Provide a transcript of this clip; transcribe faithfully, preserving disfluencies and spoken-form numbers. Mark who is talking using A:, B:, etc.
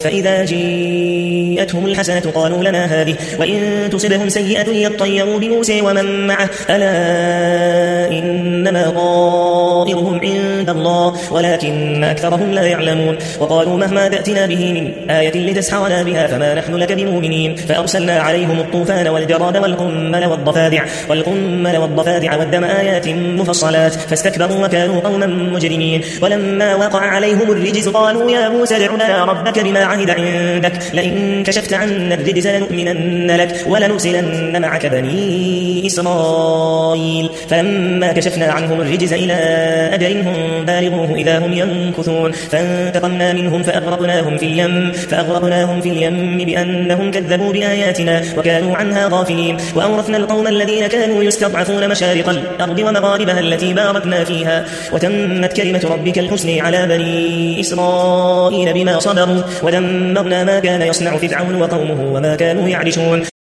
A: فإذا جيءتهم الحسنة قالوا لنا هذه وإن تصبهم سيئة يطيروا بموسى ومن معه ألا إنما طائرهم عند الله ولكن أكثرهم لا يعلمون وقالوا مهما تأتنا به من آية لتسحرنا بها فما نحن لك بمؤمنين فأرسلنا عليهم الطوفان والجراد والقمل والضفادع والقمل والضفادع والدم آيات مفصلات فاستكبروا وكانوا قوما مجرمين ولما وقع عليهم الرجز قالوا يا موسى ادع لنا ربك بما عهد عندك لئن كشفت عنا الرجز لنؤمنن لك ولنرسلن معك بني إسرائيل فلما كشفنا عنهم الرجز إلى أجل هم بالغوه إذا هم ينكثون فانتقمنا منهم فأغرقناهم في اليم فأغرقناهم في اليم بأنهم كذبوا بآياتنا وكانوا عنها غافلين وأورثنا القوم الذين كانوا يستضعفون مشارق الأرض ومغاربها التي باركنا فيها وتمت كلمة ربك الحسنى على بني إسرائيل بما صبروا ودمرنا ما كان يصنع فرعون وقومه وما كانوا يعرشون